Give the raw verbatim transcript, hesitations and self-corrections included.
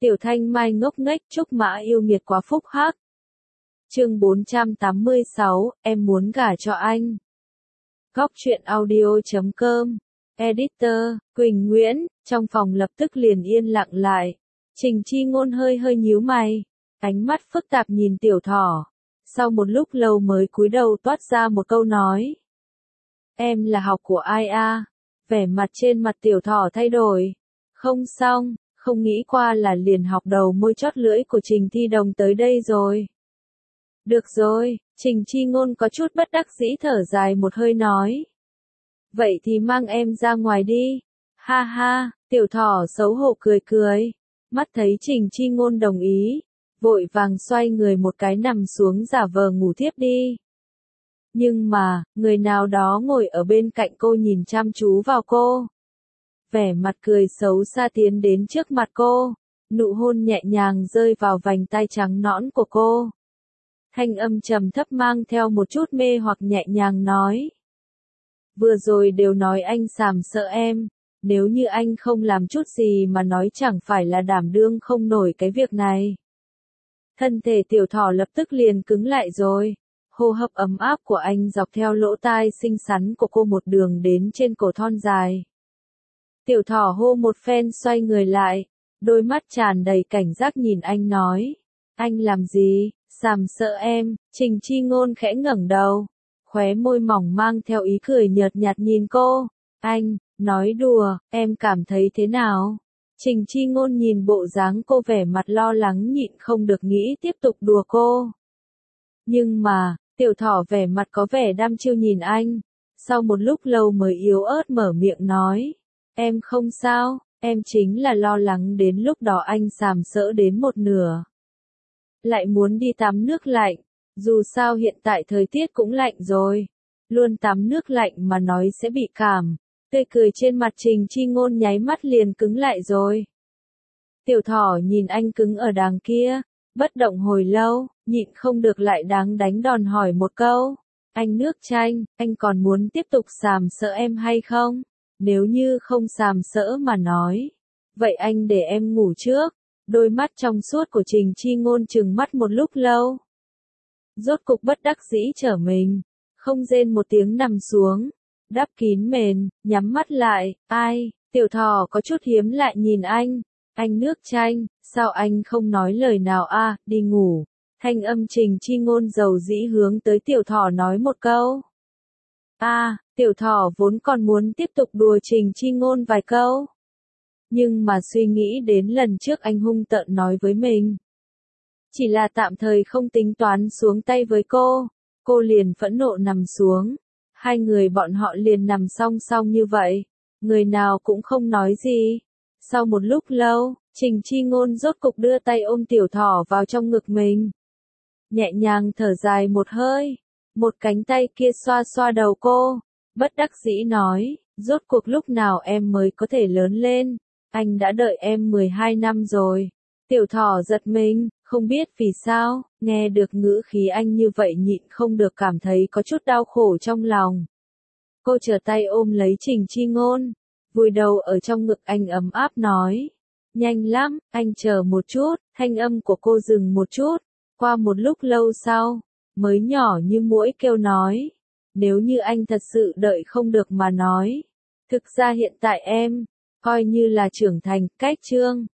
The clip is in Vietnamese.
Tiểu Thanh Mai ngốc nghếch Trúc Mã yêu nghiệt quá phúc hắc. Chương bốn trăm tám mươi sáu, em muốn gả cho anh. Góc truyện audio chấm com. Editor, Quỳnh Nguyễn, trong phòng lập tức liền yên lặng lại. Trình Chi Ngôn hơi hơi nhíu mày, ánh mắt phức tạp nhìn Tiểu Thỏ. Sau một lúc lâu mới cúi đầu toát ra một câu nói. Em là học của ai a? Vẻ mặt trên mặt Tiểu Thỏ thay đổi. Không xong, không nghĩ qua là liền học đầu môi chót lưỡi của Trình Thi Đồng tới đây rồi. Được rồi, Trình Chi Ngôn có chút bất đắc dĩ thở dài một hơi nói. Vậy thì mang em ra ngoài đi. Ha ha, Tiểu Thỏ xấu hổ cười cười. Mắt thấy Trình Chi Ngôn đồng ý, vội vàng xoay người một cái nằm xuống giả vờ ngủ thiếp đi. Nhưng mà, người nào đó ngồi ở bên cạnh cô nhìn chăm chú vào cô. Vẻ mặt cười xấu xa tiến đến trước mặt cô, nụ hôn nhẹ nhàng rơi vào vành tai trắng nõn của cô. Thanh âm trầm thấp mang theo một chút mê hoặc nhẹ nhàng nói. Vừa rồi đều nói anh sàm sợ em, nếu như anh không làm chút gì mà nói chẳng phải là đảm đương không nổi cái việc này. Thân thể Tiểu Thỏ lập tức liền cứng lại rồi, hô hấp ấm áp của anh dọc theo lỗ tai xinh xắn của cô một đường đến trên cổ thon dài. Tiểu Thỏ hô một phen xoay người lại, đôi mắt tràn đầy cảnh giác nhìn anh nói. Anh làm gì, sàm sợ em? Trình Chi Ngôn khẽ ngẩng đầu, khóe môi mỏng mang theo ý cười nhợt nhạt nhìn cô. Anh, nói đùa, em cảm thấy thế nào? Trình Chi Ngôn nhìn bộ dáng cô vẻ mặt lo lắng nhịn không được nghĩ tiếp tục đùa cô. Nhưng mà, Tiểu Thỏ vẻ mặt có vẻ đăm chiêu nhìn anh, sau một lúc lâu mới yếu ớt mở miệng nói. Em không sao, em chính là lo lắng đến lúc đó anh sàm sỡ đến một nửa. Lại muốn đi tắm nước lạnh, dù sao hiện tại thời tiết cũng lạnh rồi. Luôn tắm nước lạnh mà nói sẽ bị cảm. Tươi cười trên mặt Trình Chi Ngôn nháy mắt liền cứng lại rồi. Tiểu Thỏ nhìn anh cứng ở đàng kia, bất động hồi lâu, nhịn không được lại đáng đánh đòn hỏi một câu. Anh nước chanh, anh còn muốn tiếp tục sàm sỡ em hay không? Nếu như không sàm sỡ mà nói, vậy anh để em ngủ trước. Đôi mắt trong suốt của Trình Chi Ngôn trừng mắt một lúc lâu. Rốt cục bất đắc dĩ trở mình, không rên một tiếng nằm xuống, đắp kín mền, nhắm mắt lại. Ai? Tiểu Thỏ có chút hiếm lại nhìn anh. Anh nước chanh, sao anh không nói lời nào a? À, đi ngủ. Thanh âm Trình Chi Ngôn dầu dĩ hướng tới Tiểu Thỏ nói một câu. A, à, Tiểu Thỏ vốn còn muốn tiếp tục đùa Trình Chi Ngôn vài câu. Nhưng mà suy nghĩ đến lần trước anh hung tợn nói với mình. Chỉ là tạm thời không tính toán xuống tay với cô. Cô liền phẫn nộ nằm xuống. Hai người bọn họ liền nằm song song như vậy. Người nào cũng không nói gì. Sau một lúc lâu, Trình Chi Ngôn rốt cục đưa tay ôm Tiểu Thỏ vào trong ngực mình. Nhẹ nhàng thở dài một hơi. Một cánh tay kia xoa xoa đầu cô. Bất đắc dĩ nói, rốt cuộc lúc nào em mới có thể lớn lên. Anh đã đợi em mười hai năm rồi. Tiểu Thỏ giật mình, không biết vì sao, nghe được ngữ khí anh như vậy nhịn không được cảm thấy có chút đau khổ trong lòng. Cô trở tay ôm lấy Trình Chi Ngôn, vùi đầu ở trong ngực anh ấm áp nói. Nhanh lắm, anh chờ một chút. Thanh âm của cô dừng một chút, qua một lúc lâu sau, mới nhỏ như muỗi kêu nói. Nếu như anh thật sự đợi không được mà nói. Thực ra hiện tại em, coi như là trưởng thành, cách chương.